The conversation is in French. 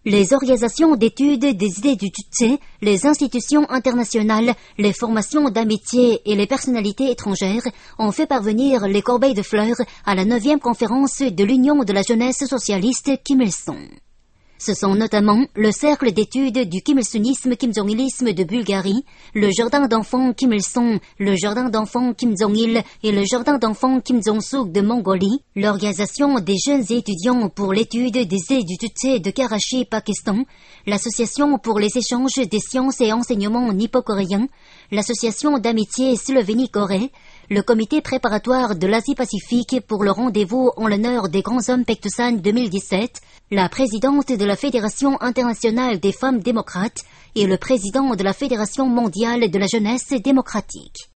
Les organisations d'études des idées du Tutsi, les institutions internationales, les formations d'amitié et les personnalités étrangères ont fait parvenir les corbeilles de fleurs à la 9e conférence de l'Union de la jeunesse socialiste Kim Il-sung. Ce sont notamment le cercle d'études du Kim Il-sungisme Kim Jong-ilisme de Bulgarie, le jardin d'enfants Kim Il-sung, le jardin d'enfants Kim Jong-il et le jardin d'enfants Kim Jong-suk de Mongolie, l'organisation des jeunes étudiants pour l'étude des idées du Tutsi de Karachi, Pakistan, l'association pour les échanges des sciences et enseignements nippo-coréens, l'association d'amitié Slovénie-Corée, le comité préparatoire de l'Asie-Pacifique pour le rendez-vous en l'honneur des grands hommes Paektusan 2017, la présidente de la Fédération internationale des femmes démocrates et le président de la Fédération mondiale de la jeunesse démocratique.